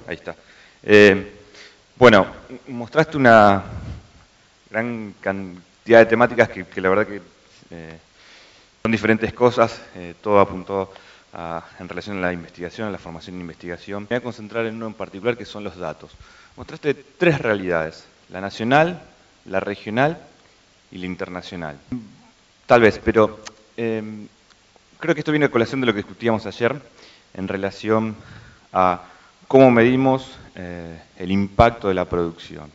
Ahí está. Bueno, mostraste una gran cantidad de temáticas que la verdad que son diferentes cosas, todo apuntó en relación a la investigación, a la formación en investigación. Me voy a concentrar en uno en particular que son los datos. Mostraste tres realidades, la nacional, la regional y la internacional. Tal vez, pero creo que esto viene a colación de lo que discutíamos ayer en relación a cómo medimos el impacto de la producción.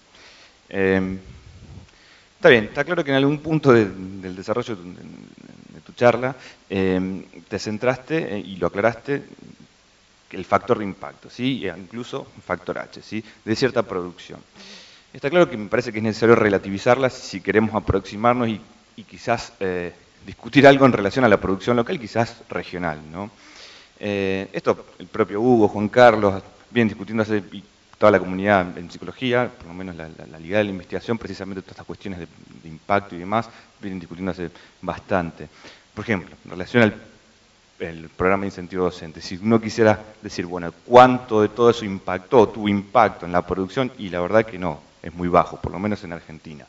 Está bien, está claro que en algún punto del desarrollo de tu charla te centraste y lo aclaraste el factor de impacto, ¿sí? E incluso un factor H, ¿sí? De cierta producción. Está claro que me parece que es necesario relativizarlas si queremos aproximarnos y quizás discutir algo en relación a la producción local, quizás regional, ¿no? Esto el propio Hugo, Juan Carlos, vienen discutiendo y toda la comunidad en psicología, por lo menos la Liga de la Investigación, precisamente todas estas cuestiones de impacto y demás, vienen discutiendo hace bastante. Por ejemplo, en relación al programa de incentivo docente, si uno quisiera decir, bueno, ¿cuánto de todo eso impactó, tuvo impacto en la producción? Y la verdad que no, es muy bajo, por lo menos en Argentina.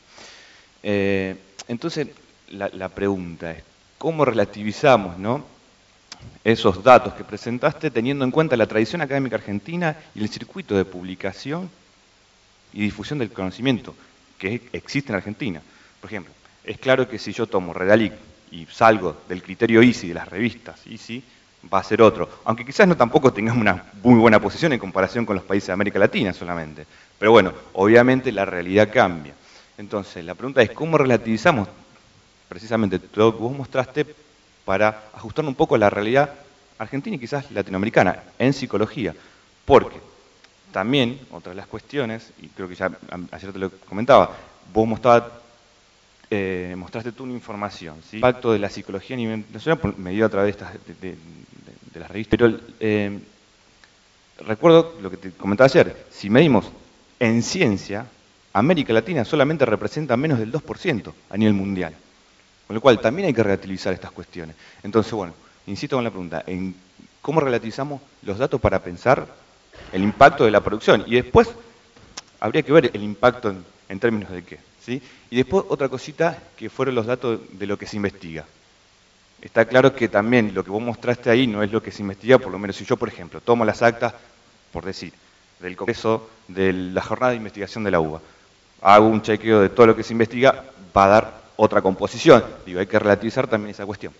Entonces, la pregunta es, ¿cómo relativizamos, no, esos datos que presentaste teniendo en cuenta la tradición académica argentina y el circuito de publicación y difusión del conocimiento que existe en Argentina? Por ejemplo, es claro que si yo tomo Redalic y salgo del criterio ISI de las revistas ISI, va a ser otro. Aunque quizás no tampoco tengamos una muy buena posición en comparación con los países de América Latina solamente. Pero bueno, obviamente la realidad cambia. Entonces, la pregunta es, ¿cómo relativizamos precisamente todo lo que vos mostraste para ajustar un poco a la realidad argentina y quizás latinoamericana en psicología? Porque también, otra de las cuestiones, y creo que ya ayer te lo comentaba, vos mostraste tú una información, ¿sí? El impacto de la psicología a nivel nacional medido a través de las revistas. Pero recuerdo lo que te comentaba ayer, si medimos en ciencia, América Latina solamente representa menos del 2% a nivel mundial. Con lo cual también hay que relativizar estas cuestiones. Entonces, bueno, insisto con la pregunta, en ¿cómo relativizamos los datos para pensar el impacto de la producción? Y después habría que ver el impacto en términos de qué, ¿sí? Y después otra cosita que fueron los datos de lo que se investiga. Está claro que también lo que vos mostraste ahí no es lo que se investiga, por lo menos si yo, por ejemplo, tomo las actas, por decir, del Congreso de la jornada de investigación de la UBA, hago un chequeo de todo lo que se investiga, va a dar otra composición. Digo, hay que relativizar también esa cuestión.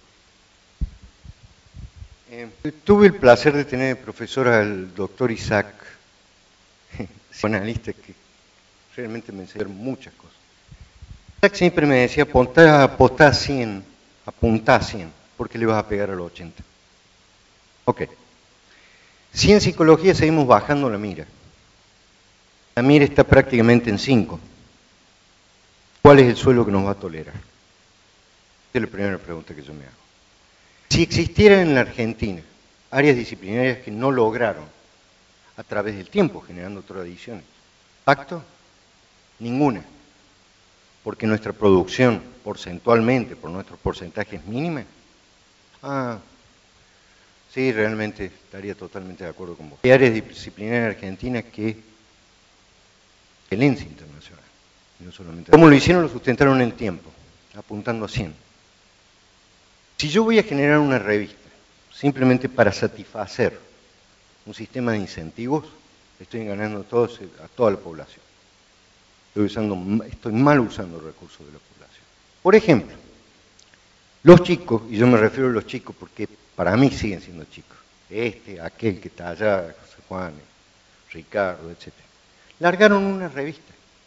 Tuve el placer de tener de profesor al doctor Isaac, psicoanalista que realmente me enseñó muchas cosas. Isaac siempre me decía, apuntá a 100, porque le vas a pegar a los 80. Ok. Si en psicología seguimos bajando la mira está prácticamente en 5. ¿Cuál es el suelo que nos va a tolerar? Esa es la primera pregunta que yo me hago. Si existieran en la Argentina áreas disciplinarias que no lograron, a través del tiempo, generando tradiciones, ¿impacto? Ninguna. Porque nuestra producción, porcentualmente, por nuestros porcentajes mínimos, sí, realmente estaría totalmente de acuerdo con vos. Hay áreas disciplinarias en Argentina que excelencia internacional. No solamente. ¿Cómo lo hicieron? Lo sustentaron en el tiempo, apuntando a 100. Si yo voy a generar una revista simplemente para satisfacer un sistema de incentivos, estoy engañando a toda la población. Estoy mal usando recursos de la población. Por ejemplo, los chicos, y yo me refiero a los chicos porque para mí siguen siendo chicos, aquel que está allá, José Juan, Ricardo, etc. Largaron una revista.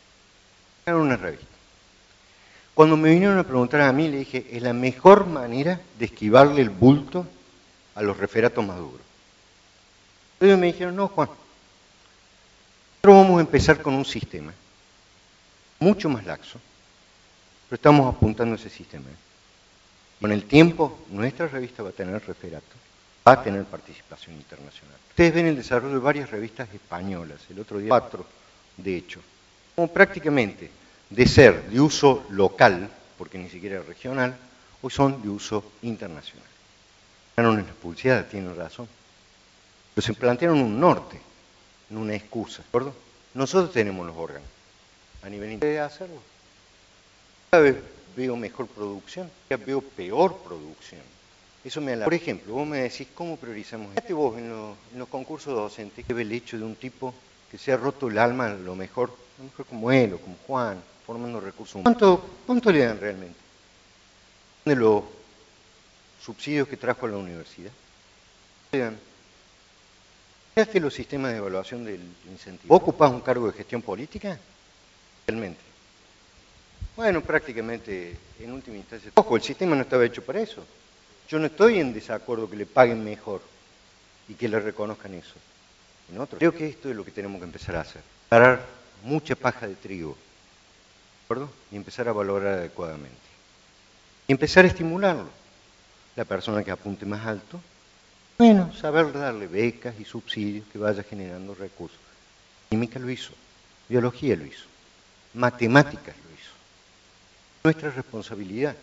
Cuando me vinieron a preguntar a mí, le dije, es la mejor manera de esquivarle el bulto a los referatos más duros. Ellos me dijeron, no, Juan, nosotros vamos a empezar con un sistema mucho más laxo, pero estamos apuntando a ese sistema. Con el tiempo, nuestra revista va a tener referato, va a tener participación internacional. Ustedes ven el desarrollo de varias revistas españolas, el otro día 4, de hecho, como prácticamente de ser de uso local, porque ni siquiera es regional, hoy son de uso internacional. Ganaron en las publicidades, tienen razón. Pero se plantearon un norte. en una excusa, ¿de acuerdo? Nosotros tenemos los órganos. A nivel interno hacerlo. Cada vez veo mejor producción, cada vez veo peor producción. Eso me alarma. Por ejemplo, vos me decís, ¿cómo priorizamos? Fíjate vos en los concursos docentes, que ve el hecho de un tipo que se ha roto el alma a lo mejor como él o como Juan, formando recursos humanos. ¿Cuánto le dan realmente? De los subsidios que trajo a la universidad. Le dan. ¿Qué hace los sistemas de evaluación del incentivo? ¿Vos ocupás un cargo de gestión política? Realmente. Bueno, prácticamente, en última instancia. Ojo, el sistema no estaba hecho para eso. Yo no estoy en desacuerdo que le paguen mejor y que le reconozcan eso. En otro. Creo que esto es lo que tenemos que empezar a hacer. Parar mucha paja de trigo, ¿de acuerdo? Y empezar a valorar adecuadamente. Y empezar a estimularlo. La persona que apunte más alto, bueno, saber darle becas y subsidios que vaya generando recursos. Química lo hizo, biología lo hizo, matemáticas lo hizo. Nuestra responsabilidad.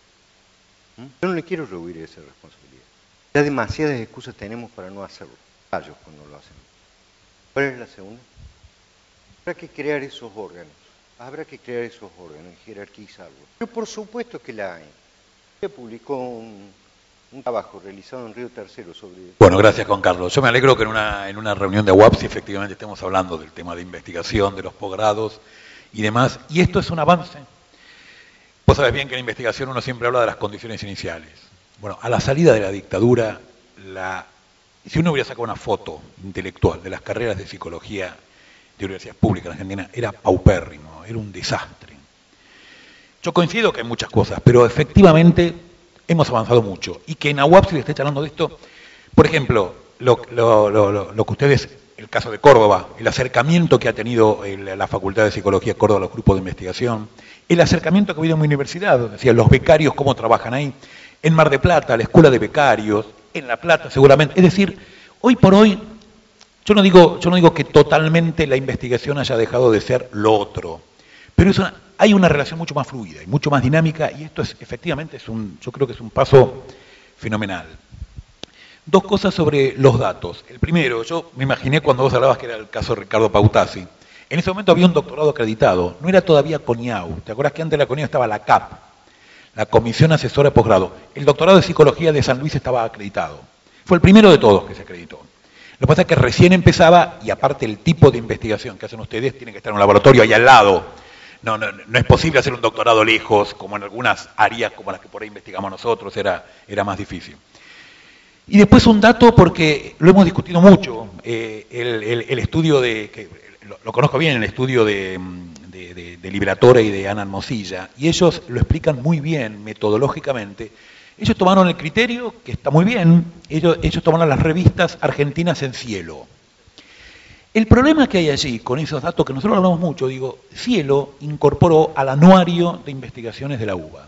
Yo no le quiero rehuir esa responsabilidad. Ya demasiadas excusas tenemos para no hacerlo. Fallos cuando lo hacemos. ¿Cuál es la segunda? Habrá que crear esos órganos. Habrá que crear esos órganos y jerarquizarlos. Pero por supuesto que la hay. Se publicó un trabajo realizado en Río Tercero sobre... Bueno, gracias Juan Carlos. Yo me alegro que en una reunión de UAPSI efectivamente estemos hablando del tema de investigación, de los posgrados y demás. Y esto es un avance. Vos sabés bien que en la investigación uno siempre habla de las condiciones iniciales. Bueno, a la salida de la dictadura, si uno hubiera sacado una foto intelectual de las carreras de psicología de universidades públicas en Argentina, era paupérrimo, era un desastre. Yo coincido que hay muchas cosas, pero efectivamente hemos avanzado mucho. Y que en AUAPSI le esté charlando de esto, por ejemplo, lo que ustedes, el caso de Córdoba, el acercamiento que ha tenido la Facultad de Psicología de Córdoba, los grupos de investigación, el acercamiento que ha habido en mi universidad, decía, los becarios, cómo trabajan ahí, en Mar del Plata, la escuela de becarios, en La Plata seguramente. Es decir, hoy por hoy, yo no digo que totalmente la investigación haya dejado de ser lo otro, pero hay una relación mucho más fluida y mucho más dinámica, y esto efectivamente yo creo que es un paso fenomenal. Dos cosas sobre los datos. El primero, yo me imaginé cuando vos hablabas que era el caso de Ricardo Pautasi. En ese momento había un doctorado acreditado, no era todavía CONIAU. ¿Te acuerdas que antes de la CONIAU estaba la CAP, la Comisión Asesora de Posgrado? El doctorado de Psicología de San Luis estaba acreditado. Fue el primero de todos que se acreditó. Lo que pasa es que recién empezaba, y aparte el tipo de investigación que hacen ustedes tiene que estar en un laboratorio ahí al lado. No es posible hacer un doctorado lejos, como en algunas áreas como las que por ahí investigamos nosotros, era más difícil. Y después un dato, porque lo hemos discutido mucho, el estudio que lo conozco bien, el estudio de Liberatore y de Ana Hermosilla, y ellos lo explican muy bien metodológicamente. Ellos tomaron el criterio, que está muy bien, ellos tomaron las revistas argentinas en Cielo. El problema que hay allí, con esos datos que nosotros hablamos mucho, digo, Cielo incorporó al anuario de investigaciones de la UBA,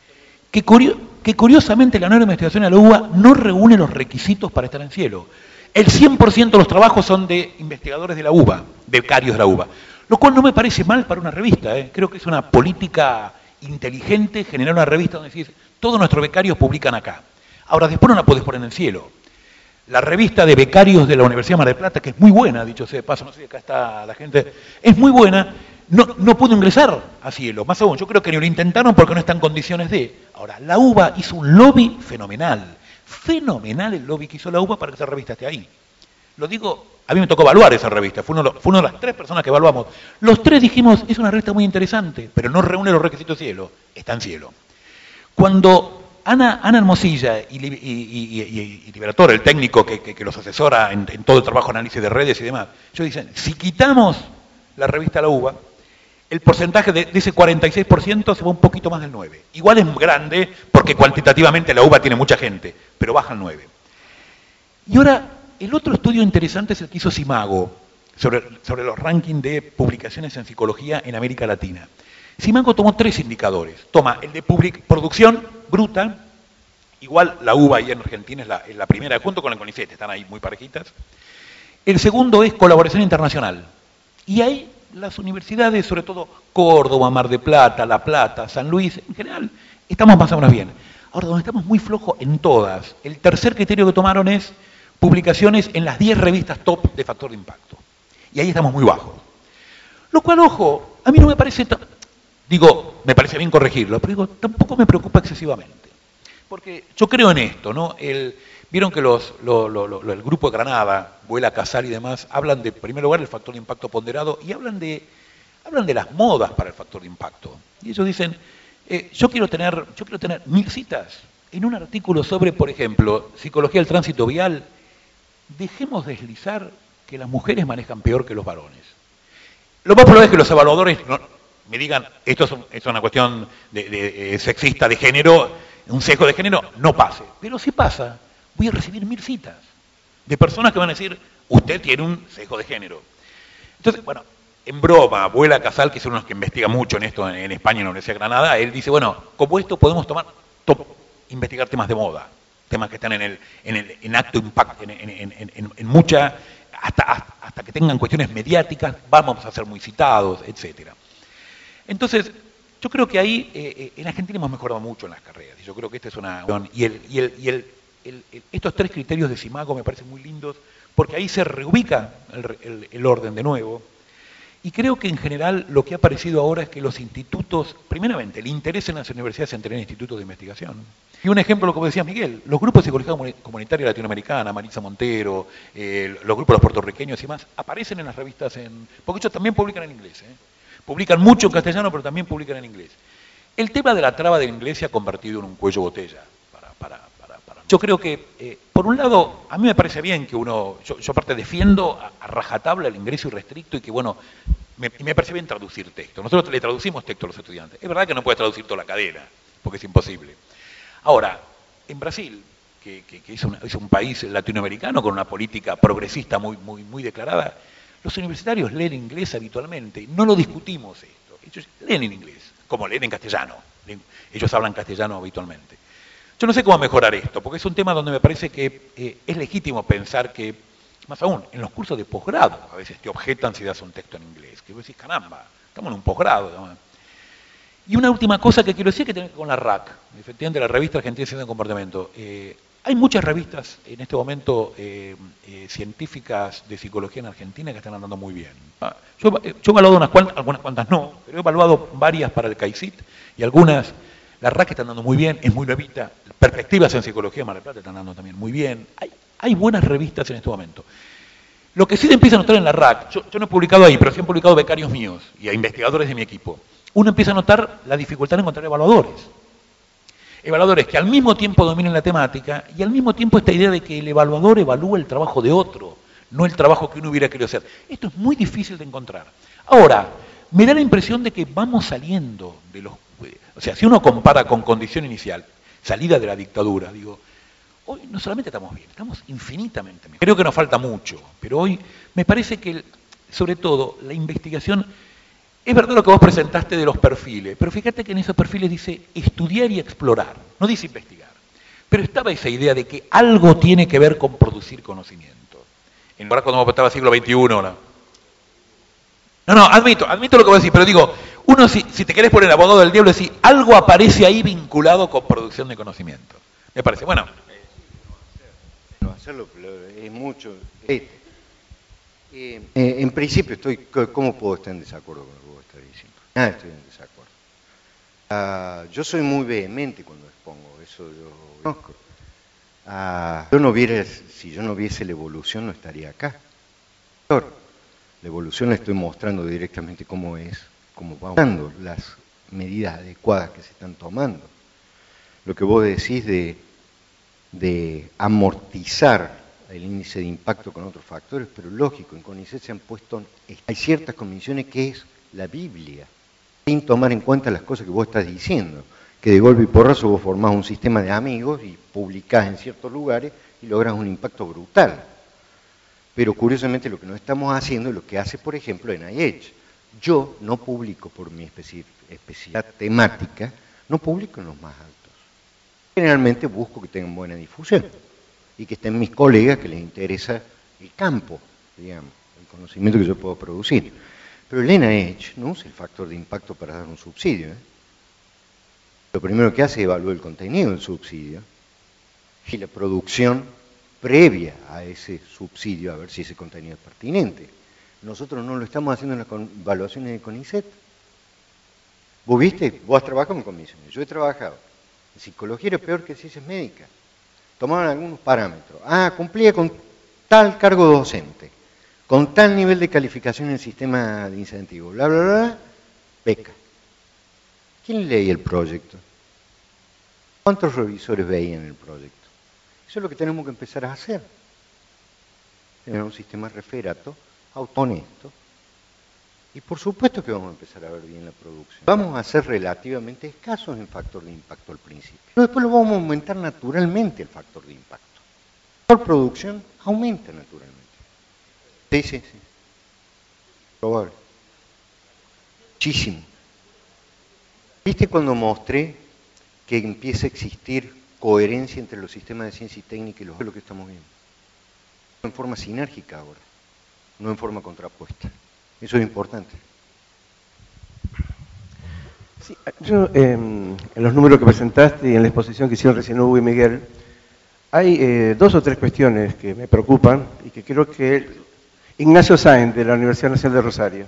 que curiosamente el anuario de investigaciones de la UBA no reúne los requisitos para estar en Cielo. El 100% de los trabajos son de investigadores de la UBA, becarios de la UBA, lo cual no me parece mal para una revista, creo que es una política inteligente generar una revista donde decís, todos nuestros becarios publican acá. Ahora, después no la podés poner en el cielo. La revista de becarios de la Universidad de Mar del Plata, que es muy buena, dicho sea de paso, no sé si acá está la gente, es muy buena, no pudo ingresar a Cielo. Más aún, yo creo que ni lo intentaron porque no está en condiciones de. Ahora, la UBA hizo un lobby fenomenal el lobby que hizo la UBA para que esa revista esté ahí. Lo digo, a mí me tocó evaluar esa revista, fue una de las 3 personas que evaluamos. Los 3 dijimos, es una revista muy interesante, pero no reúne los requisitos de Cielo, está en Cielo. Cuando Ana Hermosilla y Liberatore, el técnico que los asesora en todo el trabajo de análisis de redes y demás, ellos dicen, si quitamos la revista La UBA, el porcentaje de ese 46% se va un poquito más del 9%. Igual es grande, porque cuantitativamente la UBA tiene mucha gente, pero baja al 9%. Y ahora, el otro estudio interesante es el que hizo Simago, sobre los rankings de publicaciones en psicología en América Latina. Simago tomó 3 indicadores. Toma el de producción bruta, igual la UBA ahí en Argentina es la primera, junto con el CONICET, están ahí muy parejitas. El segundo es colaboración internacional. Y ahí las universidades, sobre todo Córdoba, Mar del Plata, La Plata, San Luis, en general, estamos más o menos bien. Ahora, donde estamos muy flojos en todas, el tercer criterio que tomaron es publicaciones en las 10 revistas top de factor de impacto. Y ahí estamos muy bajos. Lo cual, ojo, a mí no me parece, digo, me parece bien corregirlo, pero digo, tampoco me preocupa excesivamente. Porque yo creo en esto, ¿no? Vieron que el grupo de Granada, Vuela, Casal y demás, hablan de, en primer lugar, del factor de impacto ponderado y hablan de las modas para el factor de impacto. Y ellos dicen, yo quiero tener 1000 citas en un artículo sobre, por ejemplo, psicología del tránsito vial. Dejemos deslizar que las mujeres manejan peor que los varones. Lo más probable es que los evaluadores me digan, esto es una cuestión de sexista de género, un sesgo de género, no pase. Pero si pasa, voy a recibir 1000 citas de personas que van a decir, usted tiene un sesgo de género. Entonces, bueno, en broma, Vuela Casal, que es uno de los que investiga mucho en esto en España, en la Universidad de Granada, él dice, bueno, como esto podemos investigar temas de moda, temas que están en acto impacto, en mucha, hasta que tengan cuestiones mediáticas, vamos a ser muy citados, etc. Entonces, yo creo que ahí en Argentina hemos mejorado mucho en las carreras, y yo creo que esta es una... estos 3 criterios de Simago me parecen muy lindos, porque ahí se reubica el orden de nuevo. Y creo que en general lo que ha aparecido ahora es que los institutos, primeramente, el interés en las universidades en tener institutos de investigación. Y un ejemplo, como decía Miguel, los grupos de psicología comunitaria latinoamericana, Marisa Montero, los grupos de los puertorriqueños y más, aparecen en las revistas, porque ellos también publican en inglés. Publican mucho en castellano, pero también publican en inglés. El tema de la traba del inglés se ha convertido en un cuello botella. Yo creo que, por un lado, a mí me parece bien que yo aparte defiendo a rajatabla el ingreso irrestricto y que, bueno, me parece bien traducir texto. Nosotros le traducimos texto a los estudiantes. Es verdad que no puedes traducir toda la cadena, porque es imposible. Ahora, en Brasil, que es un país latinoamericano con una política progresista muy declarada, los universitarios leen inglés habitualmente. No lo discutimos esto. Ellos leen en inglés, como leen en castellano. Ellos hablan castellano habitualmente. Yo no sé cómo mejorar esto, porque es un tema donde me parece que es legítimo pensar que, más aún, en los cursos de posgrado, a veces te objetan si das un texto en inglés, que vos decís, caramba, estamos en un posgrado. ¿No? Y una última cosa que quiero decir que tiene que ver con la RAC, efectivamente la Revista Argentina de Ciencia de Comportamiento. Hay muchas revistas en este momento científicas de psicología en Argentina que están andando muy bien. Yo he evaluado algunas cuantas no, pero he evaluado varias para el CAICIT y algunas... La RAC está andando muy bien, es muy nuevita. Perspectivas en Psicología de Mar del Plata están andando también muy bien. Hay buenas revistas en este momento. Lo que sí se empieza a notar en la RAC, yo no he publicado ahí, pero sí han publicado becarios míos y a investigadores de mi equipo. Uno empieza a notar la dificultad en encontrar evaluadores. Evaluadores que al mismo tiempo dominen la temática y al mismo tiempo esta idea de que el evaluador evalúa el trabajo de otro, no el trabajo que uno hubiera querido hacer. Esto es muy difícil de encontrar. Ahora, me da la impresión de que vamos saliendo de los... O sea, si uno compara con condición inicial, salida de la dictadura, digo, hoy no solamente estamos bien, estamos infinitamente mejor. Creo que nos falta mucho, pero hoy me parece que, sobre todo, la investigación, es verdad lo que vos presentaste de los perfiles, pero fíjate que en esos perfiles dice estudiar y explorar, no dice investigar. Pero estaba esa idea de que algo tiene que ver con producir conocimiento. En lugar cuando estaba siglo XXI, ¿no? No, admito lo que vos decís, pero digo, uno si te querés poner abogado del diablo, decís, algo aparece ahí vinculado con producción de conocimiento. Me parece, bueno. No hacerlo, es mucho. En principio ¿cómo puedo estar en desacuerdo con lo que vos estás diciendo? Nada, estoy en desacuerdo. Yo soy muy vehemente cuando expongo, eso yo conozco. Si yo no viese la evolución, no estaría acá. La evolución la estoy mostrando directamente cómo vamos dando las medidas adecuadas que se están tomando. Lo que vos decís de amortizar el índice de impacto con otros factores, pero lógico, en CONICET se han puesto, hay ciertas condiciones que es la Biblia, sin tomar en cuenta las cosas que vos estás diciendo, que de golpe y porrazo vos formás un sistema de amigos y publicás en ciertos lugares y lográs un impacto brutal. Pero curiosamente lo que no estamos haciendo es lo que hace, por ejemplo, NIH. Yo no publico por mi especialidad temática, no publico en los más altos. Generalmente busco que tengan buena difusión y que estén mis colegas que les interesa el campo, digamos, el conocimiento que yo puedo producir. Pero el NIH no usa el factor de impacto para dar un subsidio. Lo primero que hace es evaluar el contenido del subsidio y la producción previa a ese subsidio, a ver si ese contenido es pertinente. Nosotros no lo estamos haciendo en las evaluaciones de CONICET. ¿Vos viste? Vos has trabajado en comisiones, yo he trabajado. En psicología era peor que ciencias médicas. Tomaban algunos parámetros. Ah, cumplía con tal cargo docente, con tal nivel de calificación en el sistema de incentivos, bla, bla, bla, beca. ¿Quién leía el proyecto? ¿Cuántos revisores veían el proyecto? Eso es lo que tenemos que empezar a hacer. Tener un sistema referato, honesto, y por supuesto que vamos a empezar a ver bien la producción. Vamos a ser relativamente escasos en factor de impacto al principio. Pero después lo vamos a aumentar naturalmente el factor de impacto. Por producción aumenta naturalmente. Sí, sí, sí. Probable. Muchísimo. ¿Viste cuando mostré que empieza a existir coherencia entre los sistemas de ciencia y técnica y lo que estamos viendo? En forma sinérgica ahora, no en forma contrapuesta. Eso es importante. Sí, yo, en los números que presentaste y en la exposición que hicieron recién Hugo y Miguel, hay 2 o 3 cuestiones que me preocupan y que creo que Ignacio Sáenz, de la Universidad Nacional de Rosario,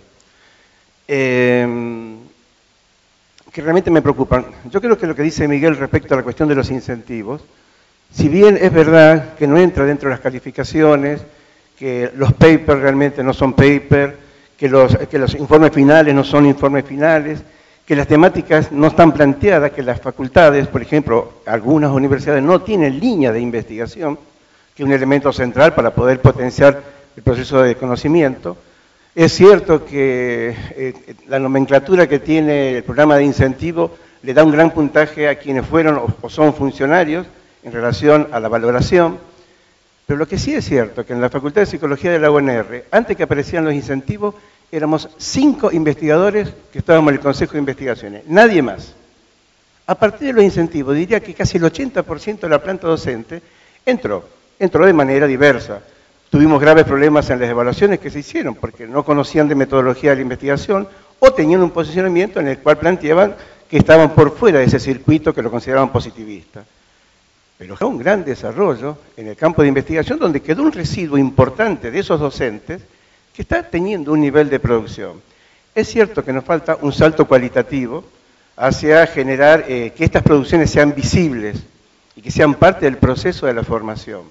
que realmente me preocupan. Yo creo que lo que dice Miguel respecto a la cuestión de los incentivos, si bien es verdad que no entra dentro de las calificaciones, que los papers realmente no son papers, que los informes finales no son informes finales, que las temáticas no están planteadas, que las facultades, por ejemplo, algunas universidades no tienen línea de investigación, que es un elemento central para poder potenciar el proceso de conocimiento. Es cierto que la nomenclatura que tiene el programa de incentivo le da un gran puntaje a quienes fueron o son funcionarios en relación a la valoración, pero lo que sí es cierto que en la Facultad de Psicología de la UNR, antes que aparecieran los incentivos, éramos 5 investigadores que estábamos en el Consejo de Investigaciones, nadie más. A partir de los incentivos, diría que casi el 80% de la planta docente entró de manera diversa. Tuvimos graves problemas en las evaluaciones que se hicieron, porque no conocían de metodología de la investigación o tenían un posicionamiento en el cual planteaban que estaban por fuera de ese circuito que lo consideraban positivista. Pero fue un gran desarrollo en el campo de investigación donde quedó un residuo importante de esos docentes que está teniendo un nivel de producción. Es cierto que nos falta un salto cualitativo hacia generar que estas producciones sean visibles y que sean parte del proceso de la formación.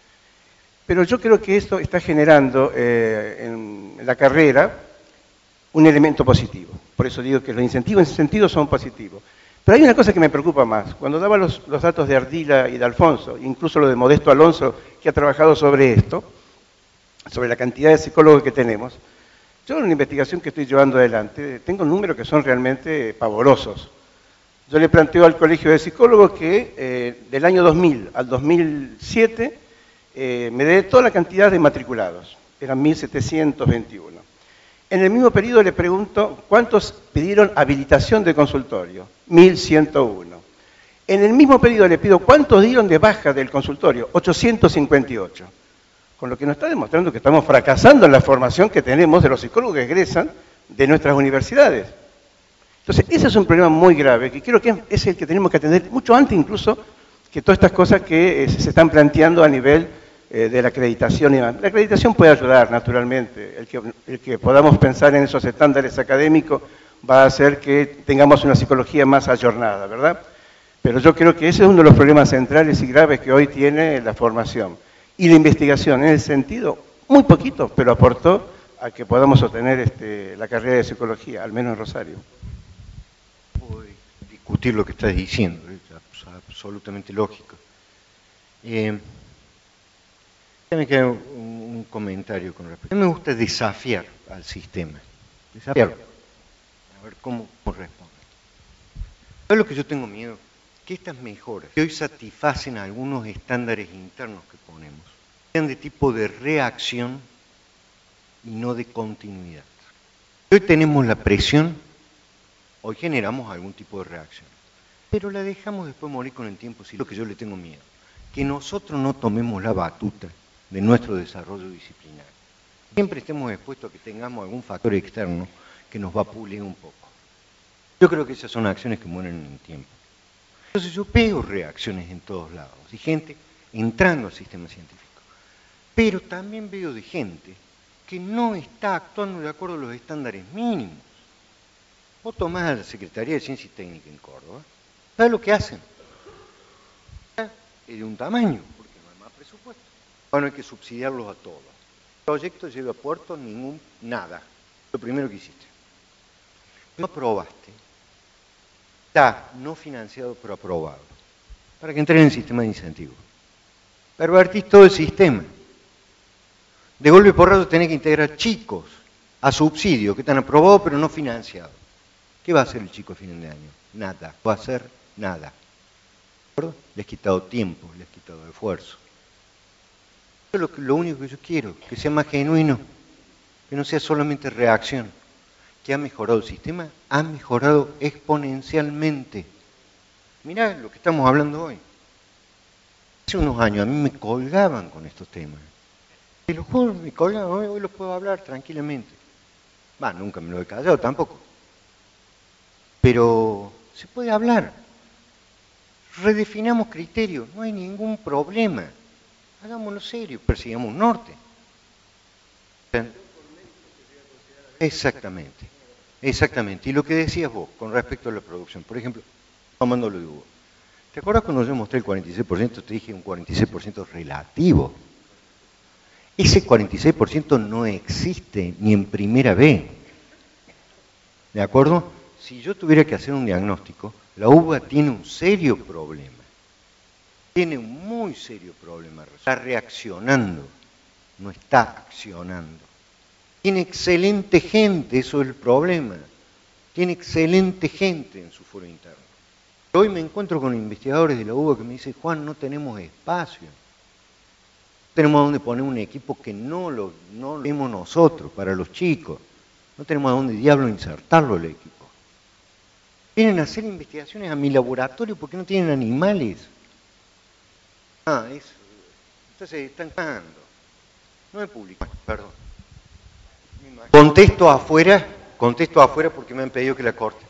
Pero yo creo que esto está generando en la carrera un elemento positivo. Por eso digo que los incentivos en ese sentido son positivos. Pero hay una cosa que me preocupa más. Cuando daba los datos de Ardila y de Alfonso, incluso lo de Modesto Alonso, que ha trabajado sobre esto, sobre la cantidad de psicólogos que tenemos, yo en una investigación que estoy llevando adelante tengo números que son realmente pavorosos. Yo le planteo al Colegio de Psicólogos que del año 2000 al 2007 me dé toda la cantidad de matriculados, eran 1.721. En el mismo periodo le pregunto cuántos pidieron habilitación de consultorio, 1.101. En el mismo periodo le pido cuántos dieron de baja del consultorio, 858. Con lo que nos está demostrando que estamos fracasando en la formación que tenemos de los psicólogos que egresan de nuestras universidades. Entonces, ese es un problema muy grave, que creo que es el que tenemos que atender mucho antes incluso que todas estas cosas que se están planteando a nivel de la acreditación. La acreditación puede ayudar, naturalmente. El que podamos pensar en esos estándares académicos va a hacer que tengamos una psicología más ayornada, ¿verdad? Pero yo creo que ese es uno de los problemas centrales y graves que hoy tiene la formación. Y la investigación, en el sentido, muy poquito, pero aportó a que podamos obtener la carrera de psicología, al menos en Rosario. Puedo discutir lo que estás diciendo, es absolutamente lógico. Me queda un comentario con respecto. A mí me gusta desafiar al sistema, desafiarlo, a ver cómo responde. ¿Sabes lo que yo tengo miedo? Que estas mejoras que hoy satisfacen algunos estándares internos que ponemos sean de tipo de reacción y no de continuidad. Hoy tenemos la presión, hoy generamos algún tipo de reacción, pero la dejamos después morir con el tiempo, si es lo que yo le tengo miedo, que nosotros no tomemos la batuta de nuestro desarrollo disciplinario. Siempre estemos expuestos a que tengamos algún factor externo que nos va a pulir un poco. Yo creo que esas son acciones que mueren en el tiempo. Entonces yo veo reacciones en todos lados, y gente entrando al sistema científico. Pero también veo de gente que no está actuando de acuerdo a los estándares mínimos. Vos tomás a la Secretaría de Ciencia y Técnica en Córdoba, ¿sabes lo que hacen? Es de un tamaño, porque no hay más presupuesto. Bueno, hay que subsidiarlos a todos. El proyecto lleva a puerto nada. Lo primero que hiciste. No aprobaste. Está no financiado, pero aprobado. Para que entre en el sistema de incentivos. Pervertís todo el sistema. De golpe y porrazo tenés que integrar chicos a subsidio, que están aprobados pero no financiados. ¿Qué va a hacer el chico a fin de año? Nada. Va a hacer nada. ¿De acuerdo? Le has quitado tiempo, le has quitado esfuerzo. Eso es lo único que yo quiero, que sea más genuino, que no sea solamente reacción. ¿Que ha mejorado el sistema? Ha mejorado exponencialmente. Mirá lo que estamos hablando hoy. Hace unos años a mí me colgaban con estos temas. Y los juegos me colgaban, hoy los puedo hablar tranquilamente. Nunca me lo he callado tampoco. Pero se puede hablar. Redefinamos criterios, no hay ningún problema. Hagámoslo serio, persigamos un norte. Exactamente, exactamente. Y lo que decías vos con respecto a la producción, por ejemplo, tomándolo de Hugo. ¿Te acuerdas cuando yo mostré el 46%? Te dije un 46% relativo. Ese 46% no existe ni en primera B. ¿De acuerdo? Si yo tuviera que hacer un diagnóstico, la uva tiene un serio problema. Tiene un muy serio problema. Está reaccionando, no está accionando. Tiene excelente gente, eso es el problema. Tiene excelente gente en su foro interno. Hoy me encuentro con investigadores de la uva que me dicen, Juan, no tenemos espacio. No tenemos a dónde poner un equipo que no lo vemos nosotros, para los chicos. No tenemos a dónde diablo insertarlo el equipo. Vienen a hacer investigaciones a mi laboratorio porque no tienen animales. Eso. Entonces están pagando. No me publican, perdón. Contesto afuera porque me han pedido que la corte.